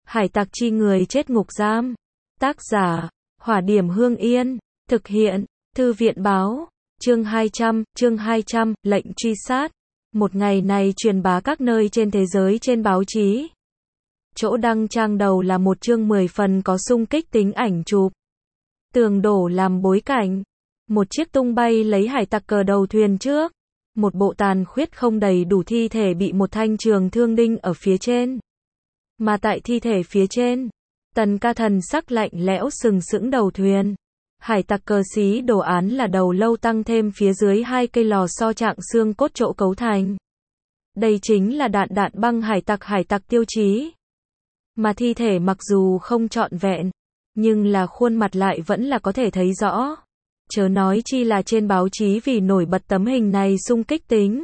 Hải tặc chi người chết ngục giam. Tác giả, Hỏa Điểm Hương Yên. Thực hiện, Thư viện báo. Chương 200, lệnh truy sát. Một ngày này truyền bá các nơi trên thế giới trên báo chí. Chỗ đăng trang đầu là một chương 10 phần có xung kích tính ảnh chụp. Tường đổ làm bối cảnh. Một chiếc tung bay lấy hải tặc cờ đầu thuyền trước. Một bộ tàn khuyết không đầy đủ thi thể bị một thanh trường thương đinh ở phía trên. Mà tại thi thể phía trên, Tần Ca thần sắc lạnh lẽo sừng sững đầu thuyền. Hải tặc cờ xí đồ án là đầu lâu tăng thêm phía dưới 2 cây lò xo trạng xương cốt trộ cấu thành. Đây chính là đạn băng hải tặc tiêu chí. Mà thi thể mặc dù không trọn vẹn, nhưng là khuôn mặt lại vẫn là có thể thấy rõ. Chớ nói chi là trên báo chí vì nổi bật tấm hình này xung kích tính.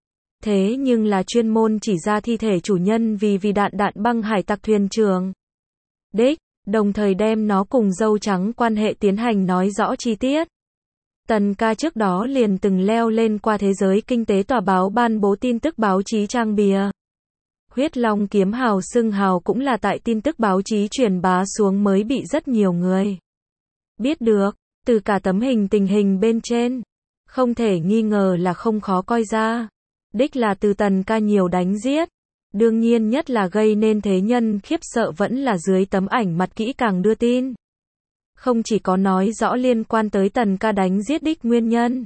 Thế nhưng là chuyên môn chỉ ra thi thể chủ nhân vì đạn băng hải tặc thuyền trưởng. Đích, đồng thời đem nó cùng dâu trắng quan hệ tiến hành nói rõ chi tiết. Tần Ca trước đó liền từng leo lên qua thế giới kinh tế tòa báo ban bố tin tức báo chí trang bìa. Huyết Long kiếm hào xưng hào cũng là tại tin tức báo chí truyền bá xuống mới bị rất nhiều người biết được. Từ cả tấm hình tình hình bên trên, không thể nghi ngờ là không khó coi ra. Đích là từ Tần Ca nhiều đánh giết. Đương nhiên nhất là gây nên thế nhân khiếp sợ vẫn là dưới tấm ảnh mặt kỹ càng đưa tin. Không chỉ có nói rõ liên quan tới Tần Ca đánh giết đích nguyên nhân,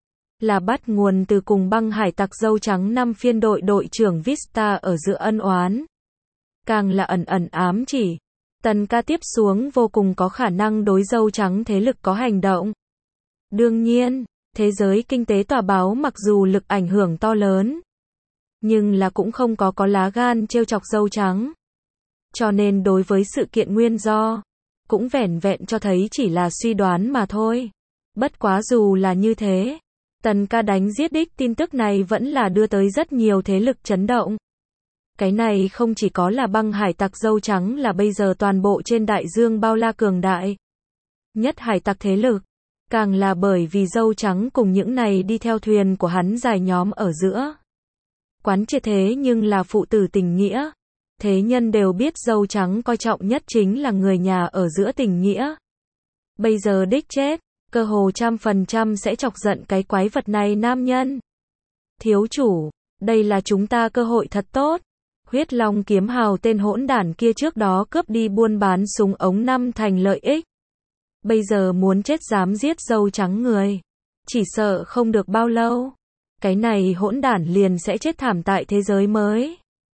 là bắt nguồn từ cùng băng hải tặc dâu trắng 5 phiên đội trưởng Vista ở giữa ân oán. Càng là ẩn ám chỉ, Tần Ca tiếp xuống vô cùng có khả năng đối dâu trắng thế lực có hành động. Đương nhiên, thế giới kinh tế tòa báo mặc dù lực ảnh hưởng to lớn, nhưng là cũng không có lá gan trêu chọc dâu trắng. Cho nên đối với sự kiện nguyên do, cũng vẻn vẹn cho thấy chỉ là suy đoán mà thôi. Bất quá dù là như thế, Tần Ca đánh giết đích tin tức này vẫn là đưa tới rất nhiều thế lực chấn động. Cái này không chỉ có là băng hải tặc dâu trắng là bây giờ toàn bộ trên đại dương bao la cường đại nhất hải tặc thế lực, càng là bởi vì dâu trắng cùng những này đi theo thuyền của hắn dài nhóm ở giữa. Quán triệt thế nhưng là phụ tử tình nghĩa. Thế nhân đều biết dâu trắng coi trọng nhất chính là người nhà ở giữa tình nghĩa. Bây giờ đích chết, cơ hồ 100% sẽ chọc giận cái quái vật này nam nhân. Thiếu chủ, đây là chúng ta cơ hội thật tốt. Huyết Long kiếm hào tên hỗn đản kia trước đó cướp đi buôn bán súng ống 5 thành lợi ích. Bây giờ muốn chết dám giết dâu trắng người. Chỉ sợ không được bao lâu, cái này hỗn đản liền sẽ chết thảm tại thế giới mới.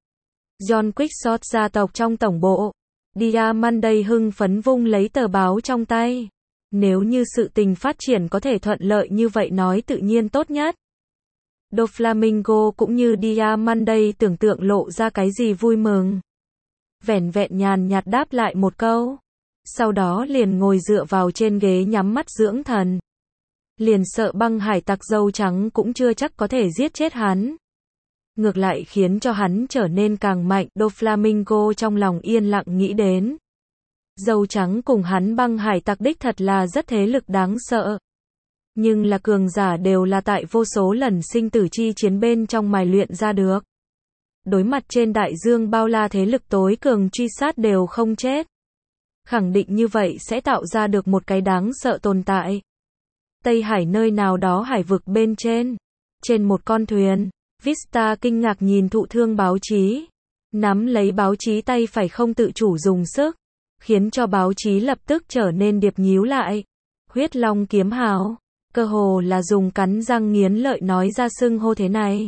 John Quickshot gia tộc trong tổng bộ. Diamante hưng phấn vung lấy tờ báo trong tay. Nếu như sự tình phát triển có thể thuận lợi như vậy nói tự nhiên tốt nhất. Doflamingo cũng như Diamante tưởng tượng lộ ra cái gì vui mừng. Vẻn vẹn nhàn nhạt đáp lại một câu. Sau đó liền ngồi dựa vào trên ghế nhắm mắt dưỡng thần. Liền sợ băng hải tặc dâu trắng cũng chưa chắc có thể giết chết hắn. Ngược lại khiến cho hắn trở nên càng mạnh. Doflamingo trong lòng yên lặng nghĩ đến. Dâu trắng cùng hắn băng hải tặc đích thật là rất thế lực đáng sợ. Nhưng là cường giả đều là tại vô số lần sinh tử chi chiến bên trong mài luyện ra được. Đối mặt trên đại dương bao la thế lực tối cường truy sát đều không chết. Khẳng định như vậy sẽ tạo ra được một cái đáng sợ tồn tại. Tây Hải nơi nào đó hải vực bên trên. Trên một con thuyền, Vista kinh ngạc nhìn thụ thương báo chí. Nắm lấy báo chí tay phải không tự chủ dùng sức. Khiến cho báo chí lập tức trở nên điệp nhíu lại. Huyết Long kiếm hào. Cơ hồ là dùng cắn răng nghiến lợi nói ra xưng hô thế này.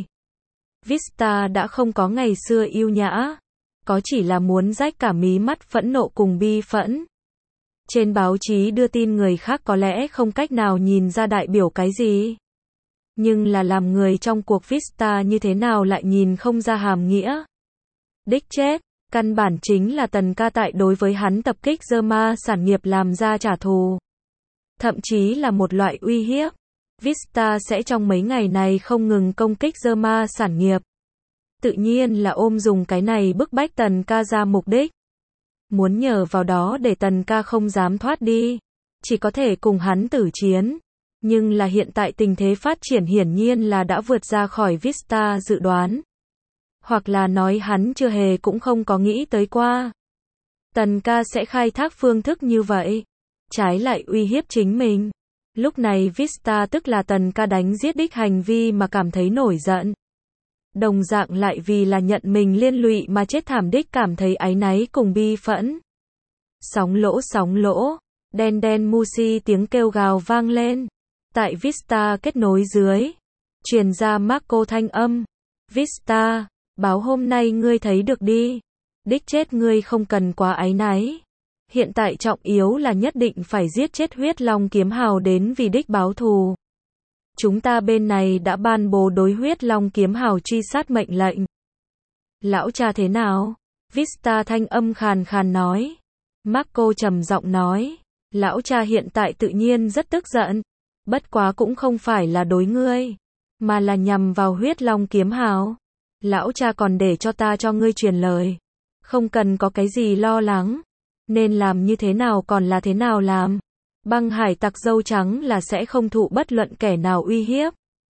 Vista đã không có ngày xưa yêu nhã. Có chỉ là muốn rách cả mí mắt phẫn nộ cùng bi phẫn. Trên báo chí đưa tin người khác có lẽ không cách nào nhìn ra đại biểu cái gì. Nhưng là làm người trong cuộc Vista như thế nào lại nhìn không ra hàm nghĩa. Đích chết, căn bản chính là Tần Ca tại đối với hắn tập kích Zerma sản nghiệp làm ra trả thù. Thậm chí là một loại uy hiếp. Vista sẽ trong mấy ngày này không ngừng công kích Zerma sản nghiệp. Tự nhiên là ôm dùng cái này bức bách Tần Ca ra mục đích. Muốn nhờ vào đó để Tần Ca không dám thoát đi. Chỉ có thể cùng hắn tử chiến. Nhưng là hiện tại tình thế phát triển hiển nhiên là đã vượt ra khỏi Vista dự đoán. Hoặc là nói hắn chưa hề cũng không có nghĩ tới qua. Tần ca sẽ khai thác phương thức như vậy, trái lại uy hiếp chính mình. Lúc này Vista tức là Tần ca đánh giết đích hành vi mà cảm thấy nổi giận. Đồng dạng lại vì là nhận mình liên lụy mà chết thảm đích cảm thấy áy náy cùng bi phẫn. Sóng lỗ, đen đen Musi tiếng kêu gào vang lên. Tại Vista kết nối dưới, truyền ra Marco thanh âm. Vista, báo hôm nay ngươi thấy được đi. Đích chết ngươi không cần quá áy náy. Hiện tại trọng yếu là nhất định phải giết chết huyết long kiếm hào đến vì đích báo thù. Chúng ta bên này đã ban bố đối huyết long kiếm hào truy sát mệnh lệnh. Lão cha thế nào? Vista thanh âm khàn khàn nói. Marco trầm giọng nói. Lão cha hiện tại tự nhiên rất tức giận. Bất quá cũng không phải là đối ngươi, mà là nhằm vào huyết long kiếm hào. Lão cha còn để cho ta cho ngươi truyền lời. Không cần có cái gì lo lắng. Nên làm như thế nào còn là thế nào làm. Băng hải tặc dâu trắng là sẽ không thụ bất luận kẻ nào uy hiếp.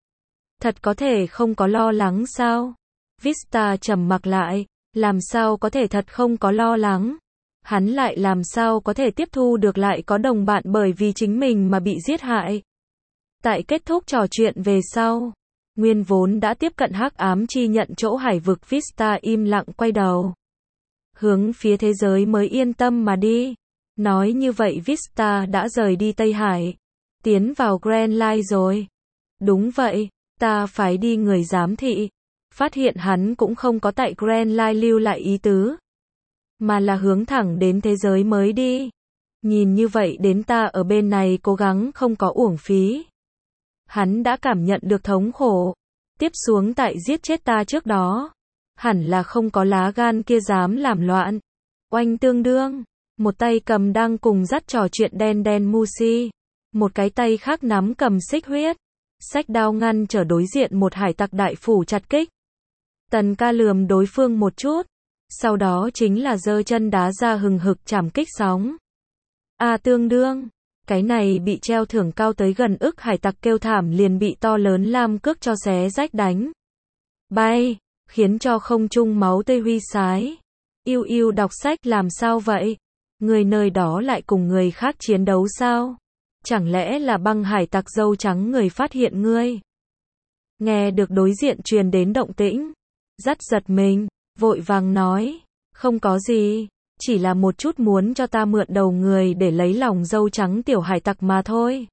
Thật có thể không có lo lắng sao? Vista trầm mặc lại. Làm sao có thể thật không có lo lắng? Hắn lại làm sao có thể tiếp thu được lại có đồng bạn bởi vì chính mình mà bị giết hại. Tại kết thúc trò chuyện về sau, nguyên vốn đã tiếp cận hắc ám chi nhận chỗ hải vực Vista im lặng quay đầu. Hướng phía thế giới mới yên tâm mà đi. Nói như vậy Vista đã rời đi Tây Hải. Tiến vào Grand Line rồi. Đúng vậy, ta phải đi người giám thị. Phát hiện hắn cũng không có tại Grand Line lưu lại ý tứ. Mà là hướng thẳng đến thế giới mới đi. Nhìn như vậy đến ta ở bên này cố gắng không có uổng phí. Hắn đã cảm nhận được thống khổ. Tiếp xuống tại giết chết ta trước đó. Hẳn là không có lá gan kia dám làm loạn. Oanh tương đương. Một tay cầm đang cùng dắt trò chuyện đen đen Musi. Một cái tay khác nắm cầm xích huyết. Xách đao ngăn trở đối diện một hải tặc đại phủ chặt kích. Tần ca lườm đối phương một chút. Sau đó chính là giơ chân đá ra hừng hực chảm kích sóng. Tương đương. Cái này bị treo thưởng cao tới gần ức hải tặc kêu thảm liền bị to lớn lam cước cho xé rách đánh. Bay. Khiến cho không trung máu tươi huy sái. Yêu yêu đọc sách làm sao vậy? Người nơi đó lại cùng người khác chiến đấu sao? Chẳng lẽ là băng hải tặc dâu trắng người phát hiện ngươi? Nghe được đối diện truyền đến động tĩnh. Dắt giật mình, vội vàng nói. Không có gì, chỉ là một chút muốn cho ta mượn đầu người để lấy lòng dâu trắng tiểu hải tặc mà thôi.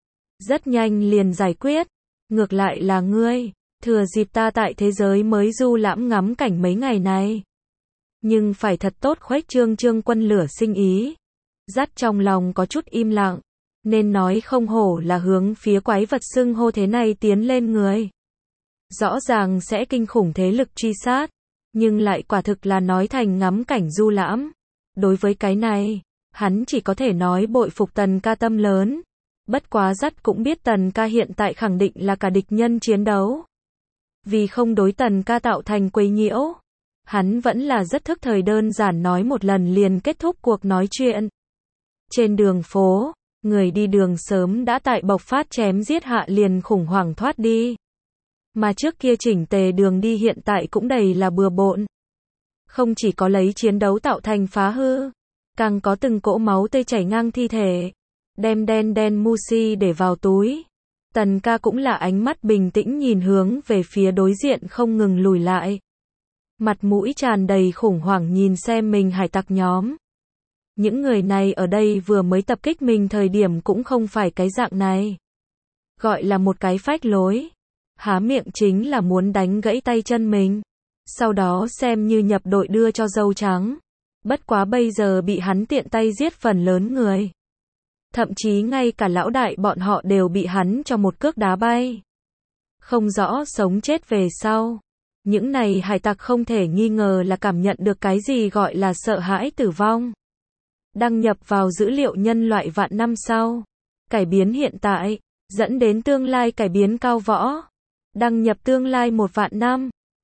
Rất nhanh liền giải quyết. Ngược lại là ngươi, thừa dịp ta tại thế giới mới du lãm ngắm cảnh mấy ngày này. Nhưng phải thật tốt khuếch trương quân lửa sinh ý. Dắt trong lòng có chút im lặng. Nên nói không hổ là hướng phía quái vật xưng hô thế này tiến lên người. Rõ ràng sẽ kinh khủng thế lực truy sát. Nhưng lại quả thực là nói thành ngắm cảnh du lãm. Đối với cái này, hắn chỉ có thể nói bội phục Tần ca tâm lớn. Bất quá dắt cũng biết Tần ca hiện tại khẳng định là cả địch nhân chiến đấu. Vì không đối Tần ca tạo thành quấy nhiễu. Hắn vẫn là rất thức thời đơn giản nói một lần liền kết thúc cuộc nói chuyện. Trên đường phố, người đi đường sớm đã tại bộc phát chém giết hạ liền khủng hoảng thoát đi. Mà trước kia chỉnh tề đường đi hiện tại cũng đầy là bừa bộn. Không chỉ có lấy chiến đấu tạo thành phá hư, càng có từng cỗ máu tươi chảy ngang thi thể. Đem đen đen Musi để vào túi. Tần ca cũng là ánh mắt bình tĩnh nhìn hướng về phía đối diện không ngừng lùi lại. Mặt mũi tràn đầy khủng hoảng nhìn xem mình hải tặc nhóm. Những người này ở đây vừa mới tập kích mình thời điểm cũng không phải cái dạng này. Gọi là một cái phách lối. Há miệng chính là muốn đánh gãy tay chân mình. Sau đó xem như nhập đội đưa cho dâu trắng. Bất quá bây giờ bị hắn tiện tay giết phần lớn người. Thậm chí ngay cả lão đại bọn họ đều bị hắn cho một cước đá bay. Không rõ sống chết về sau. Những này hải tặc không thể nghi ngờ là cảm nhận được cái gì gọi là sợ hãi tử vong. Đăng nhập vào dữ liệu nhân loại vạn năm sau. Cải biến hiện tại, dẫn đến tương lai cải biến cao võ. Đăng nhập tương lai 1 vạn năm.